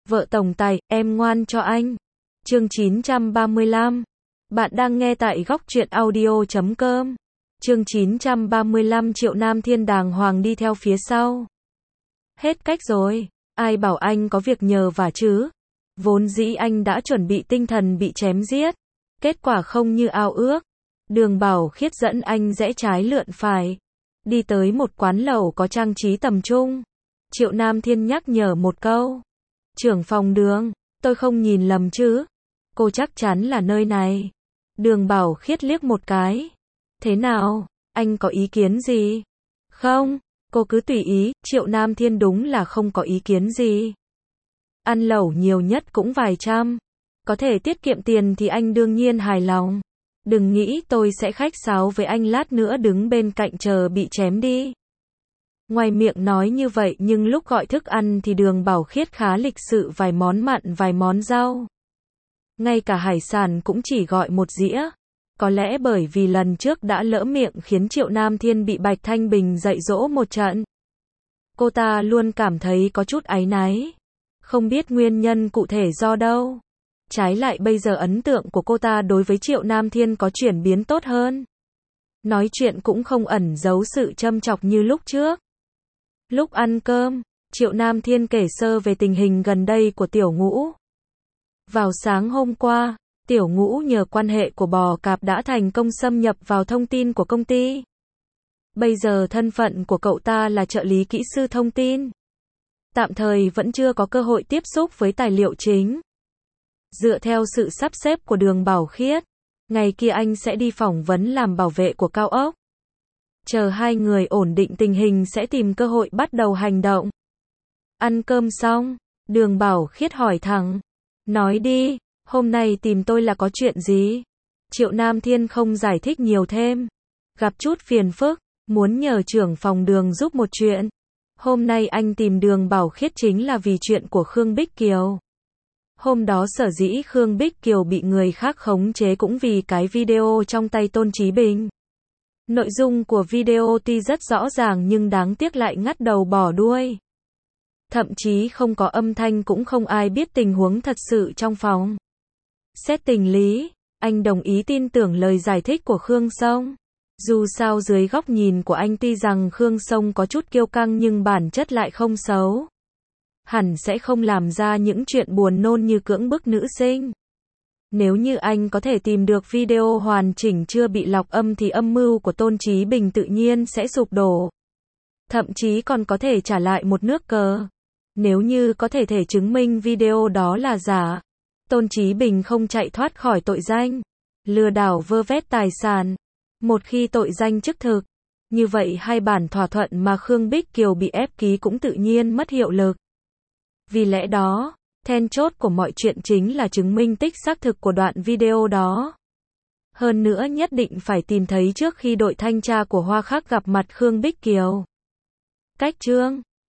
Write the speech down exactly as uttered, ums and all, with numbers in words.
Vợ tổng tài, em ngoan cho anh. Chương chín trăm ba mươi lăm. Bạn đang nghe tại góc truyện audio chấm com. Chương chín trăm ba mươi lăm. Triệu Nam Thiên đàng hoàng đi theo phía sau. Hết cách rồi, ai bảo anh có việc nhờ vả chứ? Vốn dĩ anh đã chuẩn bị tinh thần bị chém giết. Kết quả không như ao ước. Đường Bảo Khiết dẫn anh rẽ trái lượn phải. Đi tới một quán lẩu có trang trí tầm trung. Triệu Nam Thiên nhắc nhở một câu. Trưởng phòng Đường, tôi không nhìn lầm chứ? Cô chắc chắn là nơi này. Đường Bảo Khiết liếc một cái. Thế nào, anh có ý kiến gì? Không, cô cứ tùy ý. Triệu Nam Thiên đúng là không có ý kiến gì. Ăn lẩu nhiều nhất cũng vài trăm. Có thể tiết kiệm tiền thì anh đương nhiên hài lòng. Đừng nghĩ tôi sẽ khách sáo với anh lát nữa đứng bên cạnh chờ bị chém đi. Ngoài miệng nói như vậy nhưng lúc gọi thức ăn thì Đường Bảo Khiết khá lịch sự, vài món mặn vài món rau. Ngay cả hải sản cũng chỉ gọi một dĩa. Có lẽ bởi vì lần trước đã lỡ miệng khiến Triệu Nam Thiên bị Bạch Thanh Bình dạy dỗ một trận. Cô ta luôn cảm thấy có chút áy náy. Không biết nguyên nhân cụ thể do đâu. Trái lại bây giờ ấn tượng của cô ta đối với Triệu Nam Thiên có chuyển biến tốt hơn. Nói chuyện cũng không ẩn giấu sự châm chọc như lúc trước. Lúc ăn cơm, Triệu Nam Thiên kể sơ về tình hình gần đây của Tiểu Ngũ. Vào sáng hôm qua, Tiểu Ngũ nhờ quan hệ của bò cạp đã thành công xâm nhập vào thông tin của công ty. Bây giờ thân phận của cậu ta là trợ lý kỹ sư thông tin. Tạm thời vẫn chưa có cơ hội tiếp xúc với tài liệu chính. Dựa theo sự sắp xếp của Đường Bảo Khiết, ngày kia anh sẽ đi phỏng vấn làm bảo vệ của cao ốc. Chờ hai người ổn định tình hình sẽ tìm cơ hội bắt đầu hành động. Ăn cơm xong, Đường Bảo Khiết hỏi thẳng. Nói đi, hôm nay tìm tôi là có chuyện gì? Triệu Nam Thiên không giải thích nhiều thêm. Gặp chút phiền phức, muốn nhờ trưởng phòng Đường giúp một chuyện. Hôm nay anh tìm Đường Bảo Khiết chính là vì chuyện của Khương Bích Kiều. Hôm đó sở dĩ Khương Bích Kiều bị người khác khống chế cũng vì cái video trong tay Tôn Chí Bình. Nội dung của video tuy rất rõ ràng nhưng đáng tiếc lại ngắt đầu bỏ đuôi. Thậm chí không có âm thanh, cũng không ai biết tình huống thật sự trong phòng. Xét tình lý, anh đồng ý tin tưởng lời giải thích của Khương Sông. Dù sao dưới góc nhìn của anh tuy rằng Khương Sông có chút kiêu căng nhưng bản chất lại không xấu. Hẳn sẽ không làm ra những chuyện buồn nôn như cưỡng bức nữ sinh. Nếu như anh có thể tìm được video hoàn chỉnh chưa bị lọc âm thì âm mưu của Tôn Chí Bình tự nhiên sẽ sụp đổ. Thậm chí còn có thể trả lại một nước cờ. Nếu như có thể thể chứng minh video đó là giả, Tôn Chí Bình không chạy thoát khỏi tội danh lừa đảo vơ vét tài sản. Một khi tội danh chức thực, như vậy hai bản thỏa thuận mà Khương Bích Kiều bị ép ký cũng tự nhiên mất hiệu lực. Vì lẽ đó, then chốt của mọi chuyện chính là chứng minh tích xác thực của đoạn video đó. Hơn nữa nhất định phải tìm thấy trước khi đội thanh tra của Hoa Khắc gặp mặt Khương Bích Kiều. Cách chương